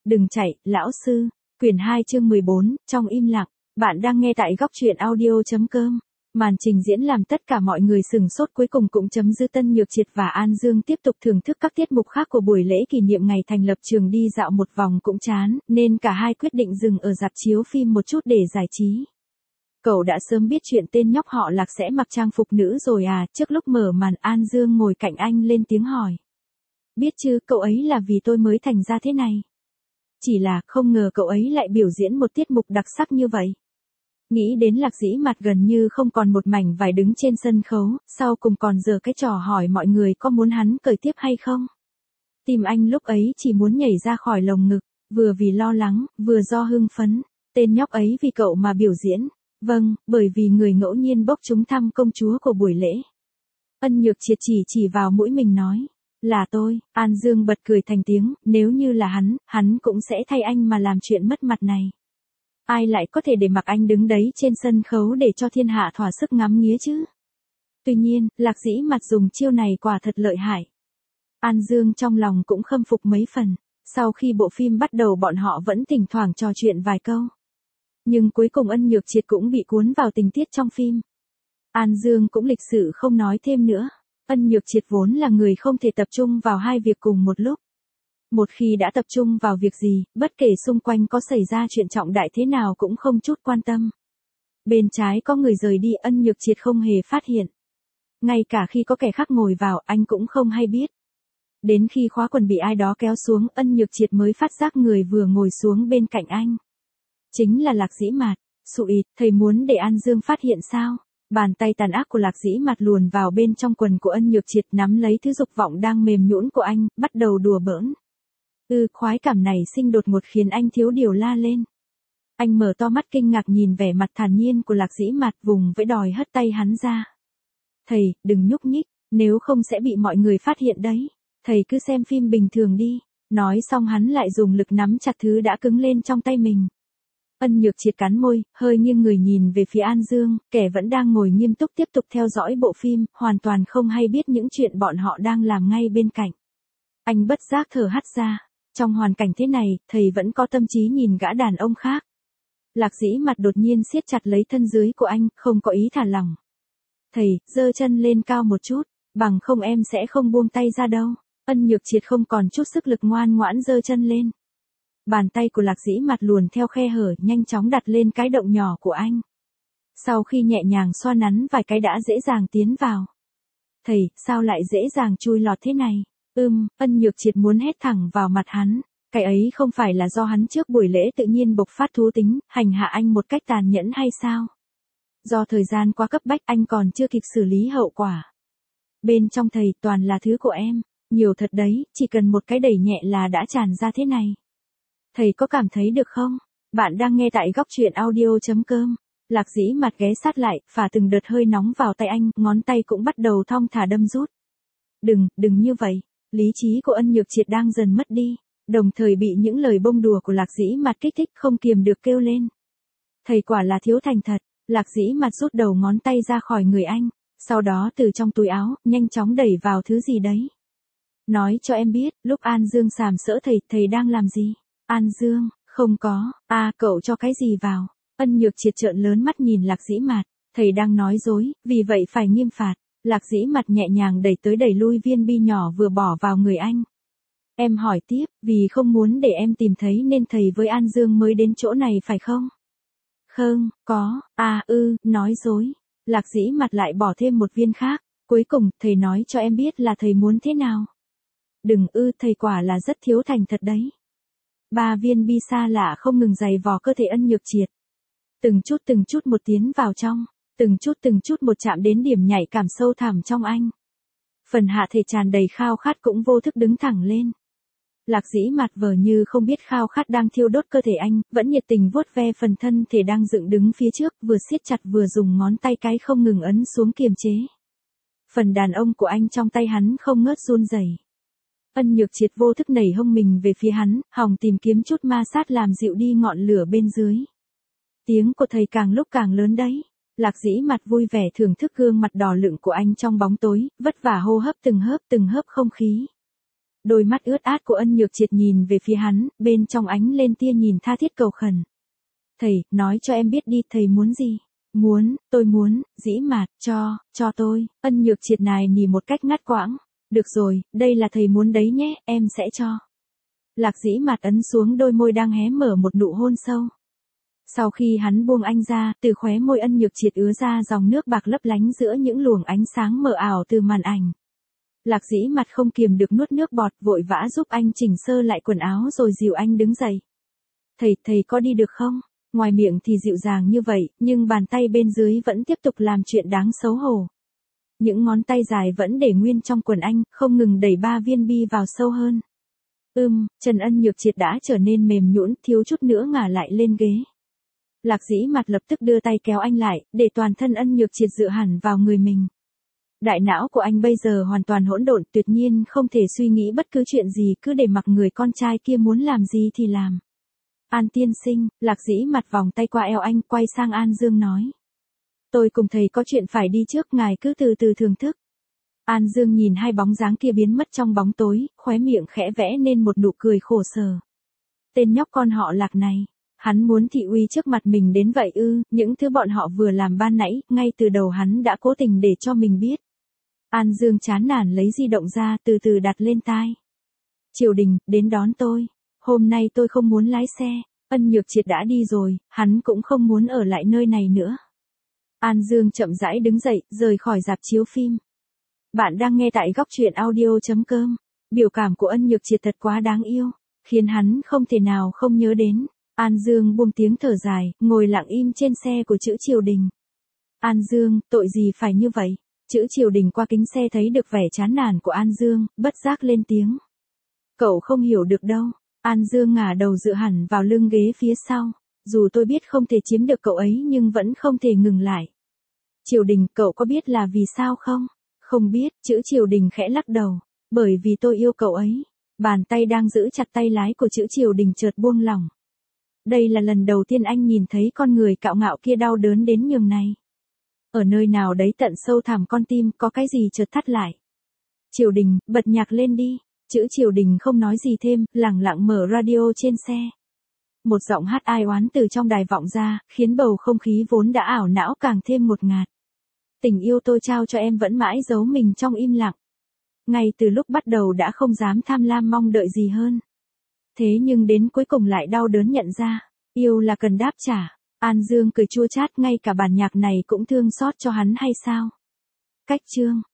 Đừng chạy, lão sư. Quyển 2 chương 14, trong im lặng. Bạn đang nghe tại góc truyện audio.com. Màn trình diễn làm tất cả mọi người sừng sốt, cuối cùng cũng chấm dứt. Tân Nhược Triệt và An Dương tiếp tục thưởng thức các tiết mục khác của buổi lễ kỷ niệm ngày thành lập trường. Đi dạo một vòng cũng chán, nên cả hai quyết định dừng ở rạp chiếu phim một chút để giải trí. Cậu đã sớm biết chuyện tên nhóc họ Lạc sẽ mặc trang phục nữ rồi à? Trước lúc mở màn, An Dương ngồi cạnh anh lên tiếng hỏi. Biết chứ, cậu ấy là vì tôi mới thành ra thế này. Chỉ là không ngờ cậu ấy lại biểu diễn một tiết mục đặc sắc như vậy. Nghĩ đến Lạc Dĩ Mạt gần như không còn một mảnh vải đứng trên sân khấu, sau cùng còn giở cái trò hỏi mọi người có muốn hắn cởi tiếp hay không. Tim anh lúc ấy chỉ muốn nhảy ra khỏi lồng ngực, vừa vì lo lắng, vừa do hưng phấn. Tên nhóc ấy vì cậu mà biểu diễn. Vâng, bởi vì người ngẫu nhiên bốc trúng thăm công chúa của buổi lễ. Ân Nhược Triệt chỉ vào mũi mình nói. Là tôi. An Dương bật cười thành tiếng, nếu như là hắn cũng sẽ thay anh mà làm chuyện mất mặt này. Ai lại có thể để mặc anh đứng đấy trên sân khấu để cho thiên hạ thỏa sức ngắm nghía chứ? Tuy nhiên, Lạc Dĩ Mạt dùng chiêu này quả thật lợi hại. An Dương trong lòng cũng khâm phục mấy phần. Sau khi bộ phim bắt đầu bọn họ vẫn thỉnh thoảng trò chuyện vài câu. Nhưng cuối cùng Ân Nhược Triệt cũng bị cuốn vào tình tiết trong phim. An Dương cũng lịch sự không nói thêm nữa. Ân Nhược Triệt vốn là người không thể tập trung vào hai việc cùng một lúc. Một khi đã tập trung vào việc gì, bất kể xung quanh có xảy ra chuyện trọng đại thế nào cũng không chút quan tâm. Bên trái có người rời đi, Ân Nhược Triệt không hề phát hiện. Ngay cả khi có kẻ khác ngồi vào, anh cũng không hay biết. Đến khi khóa quần bị ai đó kéo xuống, Ân Nhược Triệt mới phát giác người vừa ngồi xuống bên cạnh anh. Chính là Lạc Dĩ Mạt. Sụi, thầy muốn để An Dương phát hiện sao? Bàn tay tàn ác của Lạc Dĩ Mạt luồn vào bên trong quần của Ân Nhược Triệt, nắm lấy thứ dục vọng đang mềm nhũn của anh, bắt đầu đùa bỡn. Khoái cảm này sinh đột ngột khiến anh thiếu điều la lên. Anh mở to mắt kinh ngạc nhìn vẻ mặt thản nhiên của Lạc Dĩ Mạt, vùng vẫy đòi hất tay hắn ra. Thầy, đừng nhúc nhích, nếu không sẽ bị mọi người phát hiện đấy. Thầy cứ xem phim bình thường đi. Nói xong hắn lại dùng lực nắm chặt thứ đã cứng lên trong tay mình. Ân Nhược Triệt cắn môi, hơi nghiêng người nhìn về phía An Dương, kẻ vẫn đang ngồi nghiêm túc tiếp tục theo dõi bộ phim, hoàn toàn không hay biết những chuyện bọn họ đang làm ngay bên cạnh. Anh bất giác thở hắt ra. Trong hoàn cảnh thế này, thầy vẫn có tâm trí nhìn gã đàn ông khác. Lạc Dĩ Mạt đột nhiên siết chặt lấy thân dưới của anh, không có ý thả lỏng. Thầy, giơ chân lên cao một chút, bằng không em sẽ không buông tay ra đâu. Ân Nhược Triệt không còn chút sức lực, ngoan ngoãn giơ chân lên. Bàn tay của Lạc Dĩ Mạt luồn theo khe hở, nhanh chóng đặt lên cái động nhỏ của anh. Sau khi nhẹ nhàng xoa nắn vài cái đã dễ dàng tiến vào. Thầy, sao lại dễ dàng chui lọt thế này? Ân Nhược Triệt muốn hét thẳng vào mặt hắn. Cái ấy không phải là do hắn trước buổi lễ tự nhiên bộc phát thú tính, hành hạ anh một cách tàn nhẫn hay sao? Do thời gian quá cấp bách, anh còn chưa kịp xử lý hậu quả. Bên trong thầy toàn là thứ của em, nhiều thật đấy, chỉ cần một cái đẩy nhẹ là đã tràn ra thế này. Thầy có cảm thấy được không? Bạn đang nghe tại góc truyện audio.com. Lạc Dĩ Mạt ghé sát lại, phả từng đợt hơi nóng vào tay anh, ngón tay cũng bắt đầu thong thả đâm rút. Đừng như vậy. Lý trí của Ân Nhược Triệt đang dần mất đi, đồng thời bị những lời bông đùa của Lạc Dĩ Mạt kích thích, không kiềm được kêu lên. Thầy quả là thiếu thành thật. Lạc Dĩ Mạt rút đầu ngón tay ra khỏi người anh, sau đó từ trong túi áo, nhanh chóng đẩy vào thứ gì đấy. Nói cho em biết, lúc An Dương sàm sỡ thầy đang làm gì? An Dương, không có, cậu cho cái gì vào? Ân Nhược Triệt trợn lớn mắt nhìn Lạc Dĩ Mạt, thầy đang nói dối, vì vậy phải nghiêm phạt. Lạc Dĩ Mạt nhẹ nhàng đẩy tới đẩy lui viên bi nhỏ vừa bỏ vào người anh. Em hỏi tiếp, vì không muốn để em tìm thấy nên thầy với An Dương mới đến chỗ này phải không? Không, có, nói dối. Lạc Dĩ Mạt lại bỏ thêm một viên khác, cuối cùng, thầy nói cho em biết là thầy muốn thế nào. Đừng, thầy quả là rất thiếu thành thật đấy. 3 viên bi xa lạ không ngừng giày vò cơ thể Ân Nhược Triệt. Từng chút một tiến vào trong, từng chút một chạm đến điểm nhạy cảm sâu thẳm trong anh. Phần hạ thể tràn đầy khao khát cũng vô thức đứng thẳng lên. Lạc Dĩ Mạt vờ như không biết khao khát đang thiêu đốt cơ thể anh, vẫn nhiệt tình vuốt ve phần thân thể đang dựng đứng phía trước, vừa siết chặt vừa dùng ngón tay cái không ngừng ấn xuống kiềm chế. Phần đàn ông của anh trong tay hắn không ngớt run rẩy. Ân Nhược Triệt vô thức nảy hông mình về phía hắn, hòng tìm kiếm chút ma sát làm dịu đi ngọn lửa bên dưới. Tiếng của thầy càng lúc càng lớn đấy. Lạc Dĩ Mạt vui vẻ thưởng thức gương mặt đỏ lựng của anh trong bóng tối, vất vả hô hấp từng hớp không khí. Đôi mắt ướt át của Ân Nhược Triệt nhìn về phía hắn, bên trong ánh lên tia nhìn tha thiết cầu khẩn. Thầy, nói cho em biết đi, thầy muốn gì? Tôi muốn, Dĩ Mạt, cho tôi. Ân Nhược Triệt nài nỉ một cách ngắt quãng. Được rồi, đây là thầy muốn đấy nhé, em sẽ cho. Lạc Dĩ Mạt ấn xuống đôi môi đang hé mở một nụ hôn sâu. Sau khi hắn buông anh ra, từ khóe môi Ân Nhược Triệt ứa ra dòng nước bạc lấp lánh giữa những luồng ánh sáng mờ ảo từ màn ảnh. Lạc Dĩ Mạt không kiềm được nuốt nước bọt, vội vã giúp anh chỉnh sơ lại quần áo rồi dìu anh đứng dậy. Thầy có đi được không? Ngoài miệng thì dịu dàng như vậy, nhưng bàn tay bên dưới vẫn tiếp tục làm chuyện đáng xấu hổ. Những ngón tay dài vẫn để nguyên trong quần anh, không ngừng đẩy 3 viên bi vào sâu hơn. Chân Ân Nhược Triệt đã trở nên mềm nhũn, thiếu chút nữa ngả lại lên ghế. Lạc Dĩ Mạt lập tức đưa tay kéo anh lại, để toàn thân Ân Nhược Triệt dựa hẳn vào người mình. Đại não của anh bây giờ hoàn toàn hỗn độn, tuyệt nhiên không thể suy nghĩ bất cứ chuyện gì, cứ để mặc người con trai kia muốn làm gì thì làm. An tiên sinh, Lạc Dĩ Mạt vòng tay qua eo anh, quay sang An Dương nói. Tôi cùng thầy có chuyện phải đi trước, ngài cứ từ từ thưởng thức. An Dương nhìn hai bóng dáng kia biến mất trong bóng tối, khóe miệng khẽ vẽ nên một nụ cười khổ sở. Tên nhóc con họ Lạc này, hắn muốn thị uy trước mặt mình đến vậy ư? Những thứ bọn họ vừa làm ban nãy, ngay từ đầu hắn đã cố tình để cho mình biết. An Dương chán nản lấy di động ra, từ từ đặt lên tai. Triều Đình, đến đón tôi. Hôm nay tôi không muốn lái xe. Ân Nhược Triệt đã đi rồi, hắn cũng không muốn ở lại nơi này nữa. An Dương chậm rãi đứng dậy, rời khỏi rạp chiếu phim. Bạn đang nghe tại góc truyện audio.com. Biểu cảm của Ân Nhược Triệt thật quá đáng yêu, khiến hắn không thể nào không nhớ đến. An Dương buông tiếng thở dài, ngồi lặng im trên xe của chữ Triều Đình. An Dương, tội gì phải như vậy? Chữ Triều Đình qua kính xe thấy được vẻ chán nản của An Dương, bất giác lên tiếng. Cậu không hiểu được đâu. An Dương ngả đầu dựa hẳn vào lưng ghế phía sau. Dù tôi biết không thể chiếm được cậu ấy nhưng vẫn không thể ngừng lại. Triều Đình, cậu có biết là vì sao không? Không biết, chữ Triều Đình khẽ lắc đầu. Bởi vì tôi yêu cậu ấy. Bàn tay đang giữ chặt tay lái của chữ Triều Đình chợt buông lỏng. Đây là lần đầu tiên anh nhìn thấy con người cạo ngạo kia đau đớn đến nhường này. Ở nơi nào đấy tận sâu thẳm con tim có cái gì chợt thắt lại. Triều Đình, bật nhạc lên đi. Chữ Triều Đình không nói gì thêm, lẳng lặng mở radio trên xe. Một giọng hát ai oán từ trong đài vọng ra, khiến bầu không khí vốn đã ảo não càng thêm ngột ngạt. Tình yêu tôi trao cho em vẫn mãi giấu mình trong im lặng. Ngay từ lúc bắt đầu đã không dám tham lam mong đợi gì hơn. Thế nhưng đến cuối cùng lại đau đớn nhận ra, yêu là cần đáp trả. An Dương cười chua chát, ngay cả bản nhạc này cũng thương xót cho hắn hay sao? Cách chương